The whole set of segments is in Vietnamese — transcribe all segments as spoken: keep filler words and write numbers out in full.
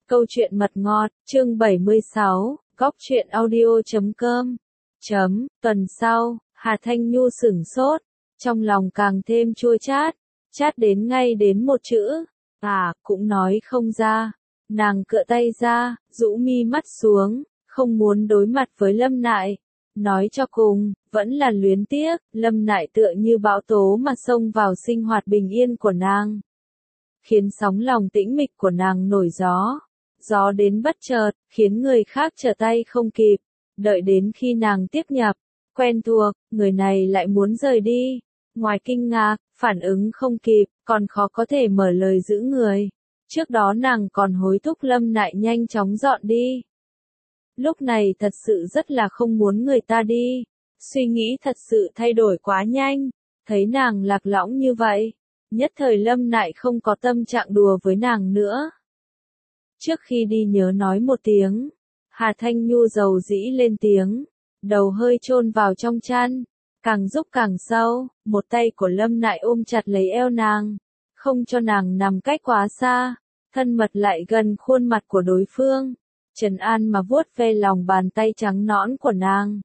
Câu chuyện mật ngọt, chương bảy mươi sáu, góc truyện audio chấm com. Chấm, tuần sau, Hà Thanh Nhu sửng sốt, trong lòng càng thêm chua chát, chát đến ngay đến một chữ, à, cũng nói không ra. Nàng cựa tay ra, rũ mi mắt xuống, không muốn đối mặt với Lâm Nại. Nói cho cùng, vẫn là luyến tiếc, Lâm Nại tựa như bão tố mà xông vào sinh hoạt bình yên của nàng, khiến sóng lòng tĩnh mịch của nàng nổi gió. Gió đến bất chợt, khiến người khác trở tay không kịp. Đợi đến khi nàng tiếp nhập, quen thuộc, người này lại muốn rời đi. Ngoài kinh ngạc, phản ứng không kịp, còn khó có thể mở lời giữ người. Trước đó nàng còn hối thúc Lâm Nại nhanh chóng dọn đi. Lúc này thật sự rất là không muốn người ta đi. Suy nghĩ thật sự thay đổi quá nhanh. Thấy nàng lạc lõng như vậy, nhất thời Lâm Nại không có tâm trạng đùa với nàng nữa. Trước khi đi nhớ nói một tiếng. Hà Thanh Nhu dầu dĩ lên tiếng, đầu hơi chôn vào trong chăn, càng giúp càng sâu, một tay của Lâm Nại ôm chặt lấy eo nàng, không cho nàng nằm cách quá xa, thân mật lại gần khuôn mặt của đối phương, trấn an mà vuốt ve lòng bàn tay trắng nõn của nàng.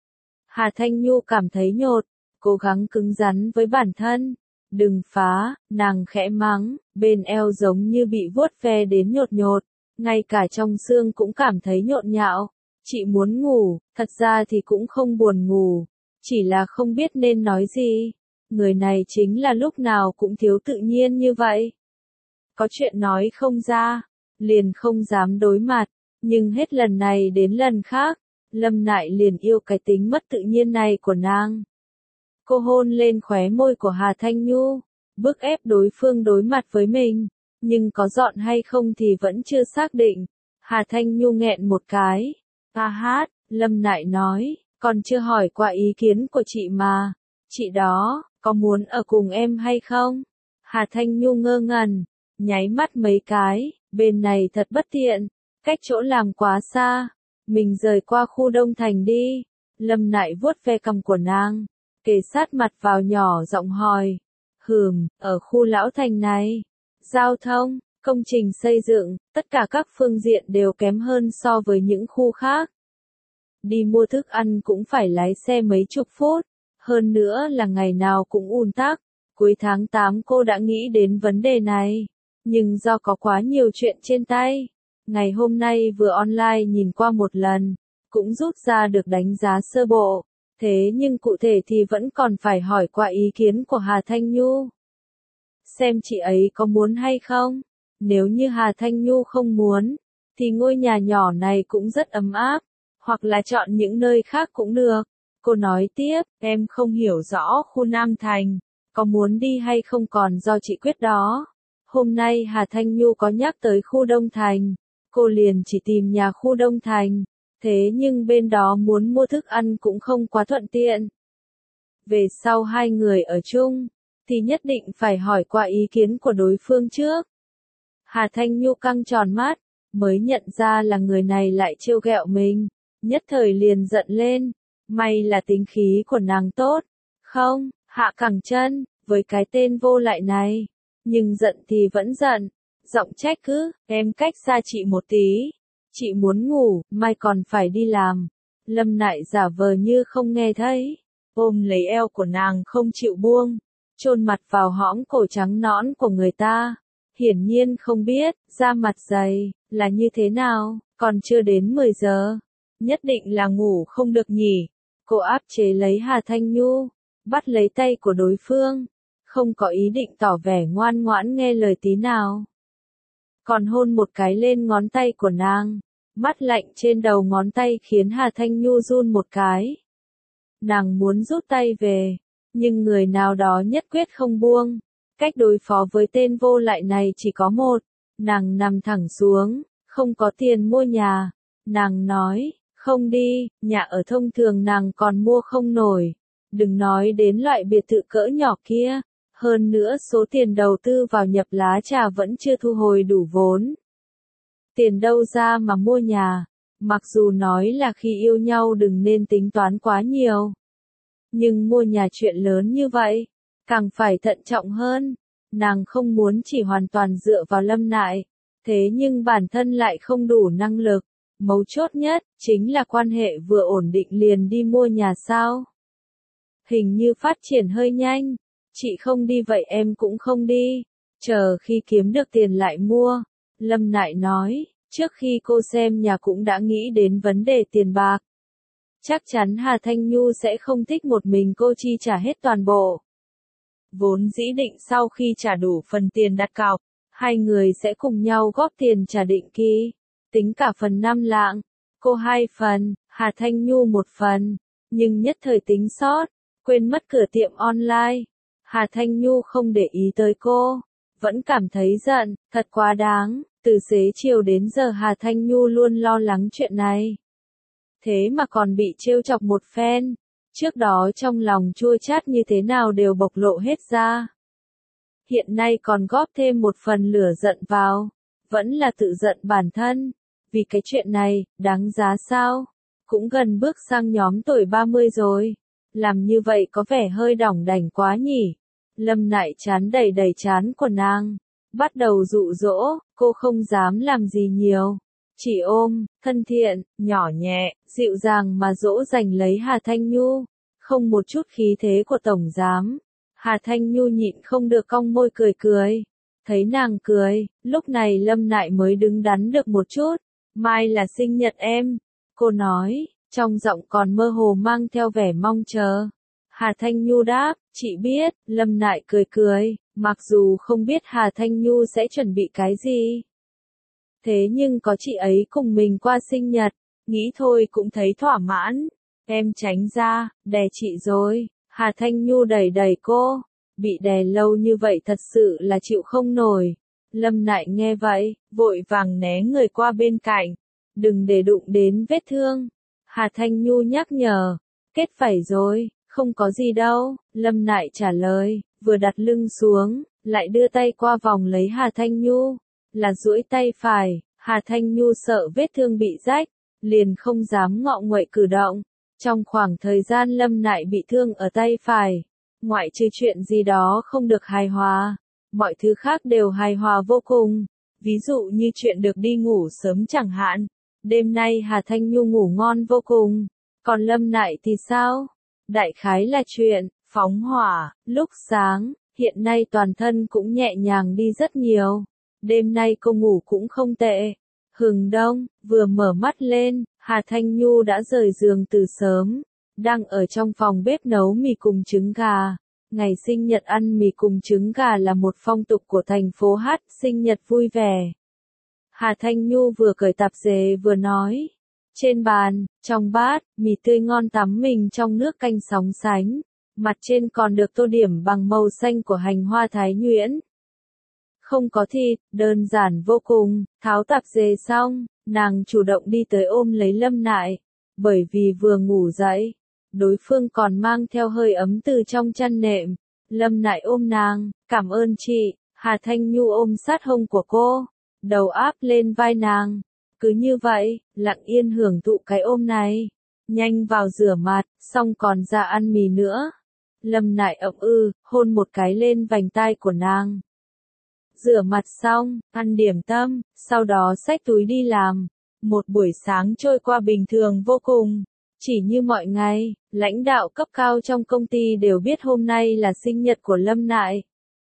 Hà Thanh Nhu cảm thấy nhột, cố gắng cứng rắn với bản thân. Đừng phá, nàng khẽ mắng, bên eo giống như bị vuốt ve đến nhột nhột, ngay cả trong xương cũng cảm thấy nhộn nhạo. Chị muốn ngủ, thật ra thì cũng không buồn ngủ, chỉ là không biết nên nói gì. Người này chính là lúc nào cũng thiếu tự nhiên như vậy. Có chuyện nói không ra, liền không dám đối mặt, nhưng hết lần này đến lần khác, Lâm Nại liền yêu cái tính mất tự nhiên này của nàng. Cô hôn lên khóe môi của Hà Thanh Nhu, bức ép đối phương đối mặt với mình, nhưng có dọn hay không thì vẫn chưa xác định. Hà Thanh Nhu nghẹn một cái. A hát, Lâm Nại nói, còn chưa hỏi qua ý kiến của chị mà. Chị đó, có muốn ở cùng em hay không? Hà Thanh Nhu ngơ ngẩn, nháy mắt mấy cái, bên này thật bất tiện, cách chỗ làm quá xa. Mình rời qua khu Đông Thành đi. Lâm Nại vuốt ve cằm của nàng, kề sát mặt vào nhỏ giọng hỏi. Hừm, ở khu Lão Thành này, giao thông, công trình xây dựng, tất cả các phương diện đều kém hơn so với những khu khác. Đi mua thức ăn cũng phải lái xe mấy chục phút, hơn nữa là ngày nào cũng ùn tắc. Cuối tháng tám cô đã nghĩ đến vấn đề này, nhưng do có quá nhiều chuyện trên tay, ngày hôm nay vừa online nhìn qua một lần, cũng rút ra được đánh giá sơ bộ. Thế nhưng cụ thể thì vẫn còn phải hỏi qua ý kiến của Hà Thanh Nhu. Xem chị ấy có muốn hay không? Nếu như Hà Thanh Nhu không muốn, thì ngôi nhà nhỏ này cũng rất ấm áp, hoặc là chọn những nơi khác cũng được. Cô nói tiếp, em không hiểu rõ khu Nam Thành, có muốn đi hay không còn do chị quyết đó. Hôm nay Hà Thanh Nhu có nhắc tới khu Đông Thành, cô liền chỉ tìm nhà khu Đông Thành. Thế nhưng bên đó muốn mua thức ăn cũng không quá thuận tiện. Về sau hai người ở chung, thì nhất định phải hỏi qua ý kiến của đối phương trước. Hà Thanh Nhu căng tròn mắt, mới nhận ra là người này lại trêu ghẹo mình, nhất thời liền giận lên. May là tính khí của nàng tốt, không, hạ cẳng chân, với cái tên vô lại này. Nhưng giận thì vẫn giận, giọng trách cứ, em cách xa chị một tí. Chị muốn ngủ, mai còn phải đi làm. Lâm Nại giả vờ như không nghe thấy, ôm lấy eo của nàng không chịu buông, chôn mặt vào hõm cổ trắng nõn của người ta. Hiển nhiên không biết, da mặt dày, là như thế nào, còn chưa đến mười giờ. Nhất định là ngủ không được nhỉ. Cô áp chế lấy Hà Thanh Nhu, bắt lấy tay của đối phương, không có ý định tỏ vẻ ngoan ngoãn nghe lời tí nào. Còn hôn một cái lên ngón tay của nàng, mắt lạnh trên đầu ngón tay khiến Hà Thanh Nhu run một cái. Nàng muốn rút tay về, nhưng người nào đó nhất quyết không buông. Cách đối phó với tên vô lại này chỉ có một, nàng nằm thẳng xuống, không có tiền mua nhà. Nàng nói, không đi, nhà ở thông thường nàng còn mua không nổi. Đừng nói đến loại biệt thự cỡ nhỏ kia. Hơn nữa số tiền đầu tư vào nhập lá trà vẫn chưa thu hồi đủ vốn. Tiền đâu ra mà mua nhà, mặc dù nói là khi yêu nhau đừng nên tính toán quá nhiều. Nhưng mua nhà chuyện lớn như vậy, càng phải thận trọng hơn. Nàng không muốn chỉ hoàn toàn dựa vào Lâm Nại. Thế nhưng bản thân lại không đủ năng lực. Mấu chốt nhất, chính là quan hệ vừa ổn định liền đi mua nhà sao. Hình như phát triển hơi nhanh. Chị không đi vậy em cũng không đi. Chờ khi kiếm được tiền lại mua. Lâm Nại nói, trước khi cô xem nhà cũng đã nghĩ đến vấn đề tiền bạc. Chắc chắn Hà Thanh Nhu sẽ không thích một mình cô chi trả hết toàn bộ. Vốn dĩ định sau khi trả đủ phần tiền đặt cọc, hai người sẽ cùng nhau góp tiền trả định kỳ. Tính cả phần năm lạng, cô hai phần, Hà Thanh Nhu một phần. Nhưng nhất thời tính sót, quên mất cửa tiệm online. Hà Thanh Nhu không để ý tới cô. Vẫn cảm thấy giận, thật quá đáng. Từ xế chiều đến giờ Hà Thanh Nhu luôn lo lắng chuyện này. Thế mà còn bị trêu chọc một phen. Trước đó trong lòng chua chát như thế nào đều bộc lộ hết ra. Hiện nay còn góp thêm một phần lửa giận vào. Vẫn là tự giận bản thân. Vì cái chuyện này, đáng giá sao? Cũng gần bước sang nhóm tuổi ba mươi rồi. Làm như vậy có vẻ hơi đỏng đảnh quá nhỉ. Lâm Nại chán đầy đầy chán của nàng. Bắt đầu dụ dỗ, cô không dám làm gì nhiều. Chỉ ôm, thân thiện, nhỏ nhẹ, dịu dàng mà dỗ dành lấy Hà Thanh Nhu. Không một chút khí thế của tổng giám. Hà Thanh Nhu nhịn không được cong môi cười cười. Thấy nàng cười, lúc này Lâm Nại mới đứng đắn được một chút. Mai là sinh nhật em. Cô nói, trong giọng còn mơ hồ mang theo vẻ mong chờ. Hà Thanh Nhu đáp, chị biết. Lâm Nại cười cười, mặc dù không biết Hà Thanh Nhu sẽ chuẩn bị cái gì. Thế nhưng có chị ấy cùng mình qua sinh nhật, nghĩ thôi cũng thấy thỏa mãn. Em tránh ra, đè chị rồi. Hà Thanh Nhu đẩy đẩy cô. Bị đè lâu như vậy thật sự là chịu không nổi. Lâm Nại nghe vậy, vội vàng né người qua bên cạnh. Đừng để đụng đến vết thương. Hà Thanh Nhu nhắc nhở. Kết vảy rồi, không có gì đâu. Lâm Nại trả lời, vừa đặt lưng xuống, lại đưa tay qua vòng lấy Hà Thanh Nhu. Là duỗi tay phải, Hà Thanh Nhu sợ vết thương bị rách, liền không dám ngọ nguậy cử động. Trong khoảng thời gian Lâm Nại bị thương ở tay phải, ngoại trừ chuyện gì đó không được hài hòa, mọi thứ khác đều hài hòa vô cùng. Ví dụ như chuyện được đi ngủ sớm chẳng hạn. Đêm nay Hà Thanh Nhu ngủ ngon vô cùng. Còn Lâm Nại thì sao? Đại khái là chuyện phóng hỏa, lúc sáng, hiện nay toàn thân cũng nhẹ nhàng đi rất nhiều. Đêm nay cô ngủ cũng không tệ. Hừng đông, vừa mở mắt lên, Hà Thanh Nhu đã rời giường từ sớm. Đang ở trong phòng bếp nấu mì cùng trứng gà. Ngày sinh nhật ăn mì cùng trứng gà là một phong tục của thành phố Hát, sinh nhật vui vẻ. Hà Thanh Nhu vừa cởi tạp dề vừa nói. Trên bàn, trong bát, mì tươi ngon tắm mình trong nước canh sóng sánh. Mặt trên còn được tô điểm bằng màu xanh của hành hoa thái nhuyễn. Không có thịt, đơn giản vô cùng. Tháo tạp dề xong, nàng chủ động đi tới ôm lấy Lâm Nại. Bởi vì vừa ngủ dậy, đối phương còn mang theo hơi ấm từ trong chăn nệm. Lâm Nại ôm nàng, cảm ơn chị. Hà Thanh Nhu ôm sát hông của cô, đầu áp lên vai nàng. Cứ như vậy, lặng yên hưởng thụ cái ôm này. Nhanh vào rửa mặt, xong còn ra ăn mì nữa. Lâm Nại ậm ư, hôn một cái lên vành tai của nàng. Rửa mặt xong, ăn điểm tâm, sau đó xách túi đi làm. Một buổi sáng trôi qua bình thường vô cùng. Chỉ như mọi ngày, lãnh đạo cấp cao trong công ty đều biết hôm nay là sinh nhật của Lâm Nại.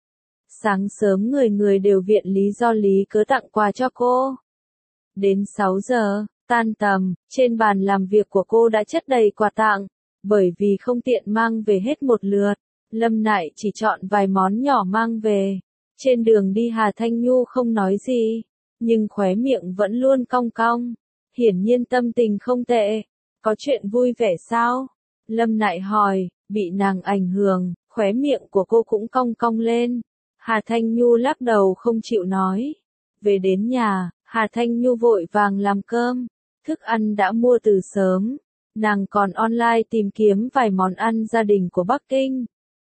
Sáng sớm người người đều viện lý do lý cớ tặng quà cho cô. Đến sáu giờ, tan tầm, trên bàn làm việc của cô đã chất đầy quà tặng. Bởi vì không tiện mang về hết một lượt, Lâm Nại chỉ chọn vài món nhỏ mang về. Trên đường đi Hà Thanh Nhu không nói gì, nhưng khóe miệng vẫn luôn cong cong. Hiển nhiên tâm tình không tệ. Có chuyện vui vẻ sao? Lâm Nại hỏi, bị nàng ảnh hưởng, khóe miệng của cô cũng cong cong lên. Hà Thanh Nhu lắc đầu không chịu nói. Về đến nhà, Hà Thanh Nhu vội vàng làm cơm. Thức ăn đã mua từ sớm. Nàng còn online tìm kiếm vài món ăn gia đình của Bắc Kinh.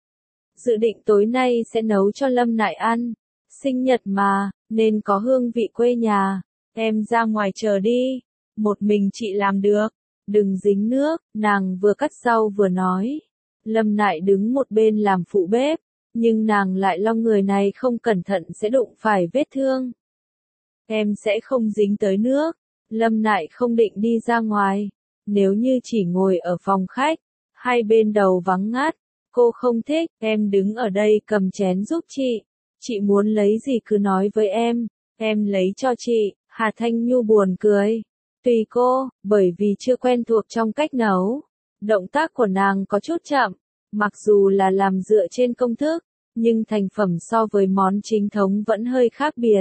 Dự định tối nay sẽ nấu cho Lâm Nại ăn. Sinh nhật mà, nên có hương vị quê nhà. Em ra ngoài chờ đi. Một mình chị làm được. Đừng dính nước, nàng vừa cắt rau vừa nói. Lâm Nại đứng một bên làm phụ bếp. Nhưng nàng lại lo người này không cẩn thận sẽ đụng phải vết thương. em sẽ không dính tới nước. Lâm Nại không định đi ra ngoài. Nếu như chỉ ngồi ở phòng khách, hai bên đầu vắng ngắt, cô không thích. Em đứng ở đây cầm chén giúp chị. Chị muốn lấy gì cứ nói với em, em lấy cho chị. Hà Thanh Nhu buồn cười. Tùy cô, bởi vì chưa quen thuộc trong cách nấu. Động tác của nàng có chút chậm, mặc dù là làm dựa trên công thức, nhưng thành phẩm so với món chính thống vẫn hơi khác biệt.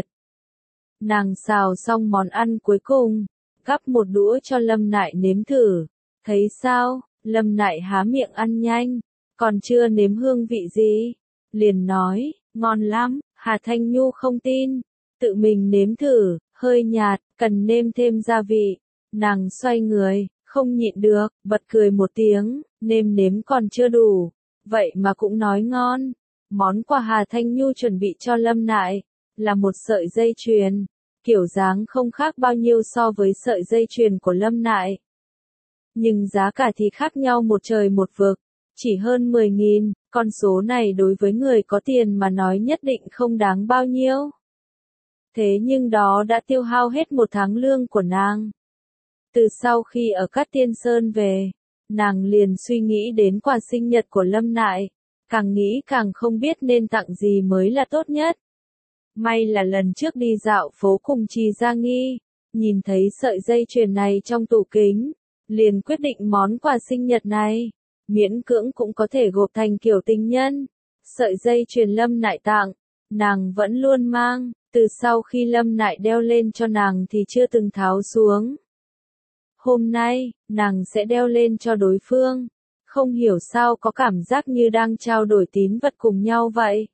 Nàng xào xong món ăn cuối cùng, gắp một đũa cho Lâm Nại nếm thử. Thấy sao? Lâm Nại há miệng ăn nhanh, còn chưa nếm hương vị gì, liền nói, ngon lắm. Hà Thanh Nhu không tin, tự mình nếm thử, hơi nhạt, cần nêm thêm gia vị. Nàng xoay người, không nhịn được, bật cười một tiếng, nêm nếm còn chưa đủ, vậy mà cũng nói ngon. Món quà Hà Thanh Nhu chuẩn bị cho Lâm Nại là một sợi dây chuyền, kiểu dáng không khác bao nhiêu so với sợi dây chuyền của Lâm Nại. Nhưng giá cả thì khác nhau một trời một vực, chỉ hơn mười nghìn, con số này đối với người có tiền mà nói nhất định không đáng bao nhiêu. Thế nhưng đó đã tiêu hao hết một tháng lương của nàng. Từ sau khi ở Cát Tiên Sơn về, nàng liền suy nghĩ đến quà sinh nhật của Lâm Nại, càng nghĩ càng không biết nên tặng gì mới là tốt nhất. May là lần trước đi dạo phố cùng Trì Gia Nghi, nhìn thấy sợi dây chuyền này trong tủ kính, liền quyết định món quà sinh nhật này, miễn cưỡng cũng có thể gộp thành kiểu tình nhân. Sợi dây chuyền Lâm Nại tặng, nàng vẫn luôn mang, từ sau khi Lâm Nại đeo lên cho nàng thì chưa từng tháo xuống. Hôm nay, nàng sẽ đeo lên cho đối phương, không hiểu sao có cảm giác như đang trao đổi tín vật cùng nhau vậy.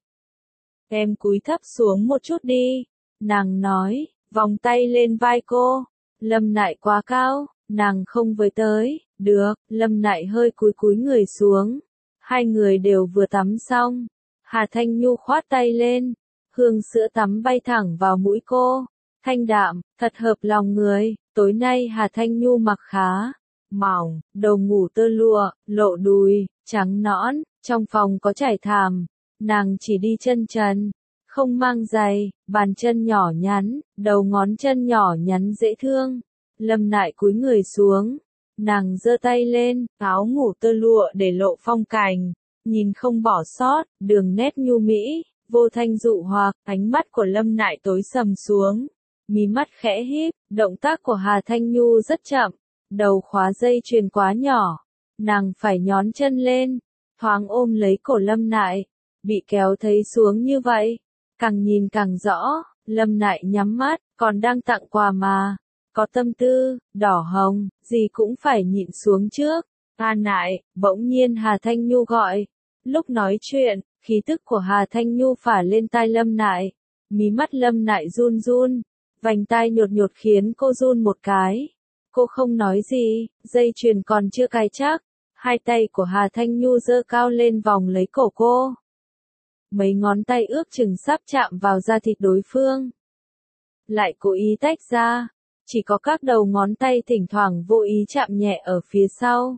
Em cúi thấp xuống một chút đi, nàng nói, vòng tay lên vai cô. Lâm Nại quá cao, nàng không với tới. Được, Lâm Nại hơi cúi cúi người xuống. Hai người đều vừa tắm xong. Hà Thanh Nhu khoát tay lên, hương sữa tắm bay thẳng vào mũi cô. Thanh đạm, thật hợp lòng người. Tối nay Hà Thanh Nhu mặc khá mỏng, đầu ngủ tơ lụa, lộ đùi, trắng nõn. Trong phòng có trải thảm, nàng chỉ đi chân trần, không mang giày, bàn chân nhỏ nhắn, đầu ngón chân nhỏ nhắn dễ thương. Lâm Nại cúi người xuống, nàng giơ tay lên, áo ngủ tơ lụa để lộ phong cảnh, nhìn không bỏ sót, đường nét nhu mỹ, vô thanh dụ hoặc. Ánh mắt của Lâm Nại tối sầm xuống, mí mắt khẽ híp. Động tác của Hà Thanh Nhu rất chậm, đầu khóa dây chuyền quá nhỏ, nàng phải nhón chân lên, thoáng ôm lấy cổ Lâm Nại, bị kéo thấy xuống như vậy, càng nhìn càng rõ. Lâm Nại nhắm mắt, còn đang tặng quà mà, có tâm tư, đỏ hồng, gì cũng phải nhịn xuống trước. A Nại, bỗng nhiên Hà Thanh Nhu gọi. Lúc nói chuyện, khí tức của Hà Thanh Nhu phả lên tai Lâm Nại, mí mắt Lâm Nại run run, vành tai nhột nhột khiến cô run một cái. Cô không nói gì, dây chuyền còn chưa cài chắc, hai tay của Hà Thanh Nhu giơ cao lên vòng lấy cổ cô. Mấy ngón tay ước chừng sắp chạm vào da thịt đối phương, lại cố ý tách ra, chỉ có các đầu ngón tay thỉnh thoảng vô ý chạm nhẹ ở phía sau.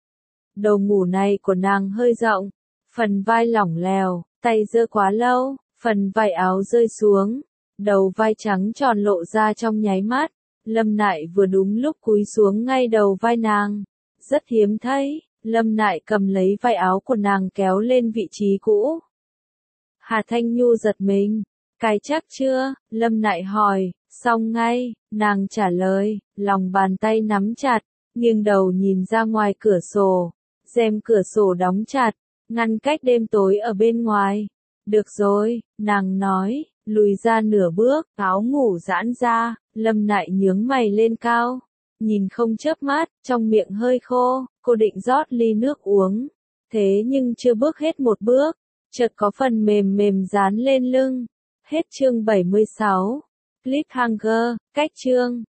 Đầu ngủ này của nàng hơi rộng, phần vai lỏng lẻo, tay giơ quá lâu, phần vai áo rơi xuống, đầu vai trắng tròn lộ ra trong nháy mắt. Lâm Nại vừa đúng lúc cúi xuống ngay đầu vai nàng, rất hiếm thấy. Lâm Nại cầm lấy vai áo của nàng kéo lên vị trí cũ. Hà Thanh Nhu giật mình, cài chắc chưa? Lâm Nại hỏi. Xong ngay, nàng trả lời, lòng bàn tay nắm chặt, nghiêng đầu nhìn ra ngoài cửa sổ, rèm cửa sổ đóng chặt, ngăn cách đêm tối ở bên ngoài. Được rồi, nàng nói, lùi ra nửa bước, áo ngủ giãn ra. Lâm Nại nhướng mày lên cao, nhìn không chớp mắt, trong miệng hơi khô, cô định rót ly nước uống, thế nhưng chưa bước hết một bước, chợt có phần mềm mềm dán lên lưng. Hết chương bảy mươi sáu. Cliffhanger, cách chương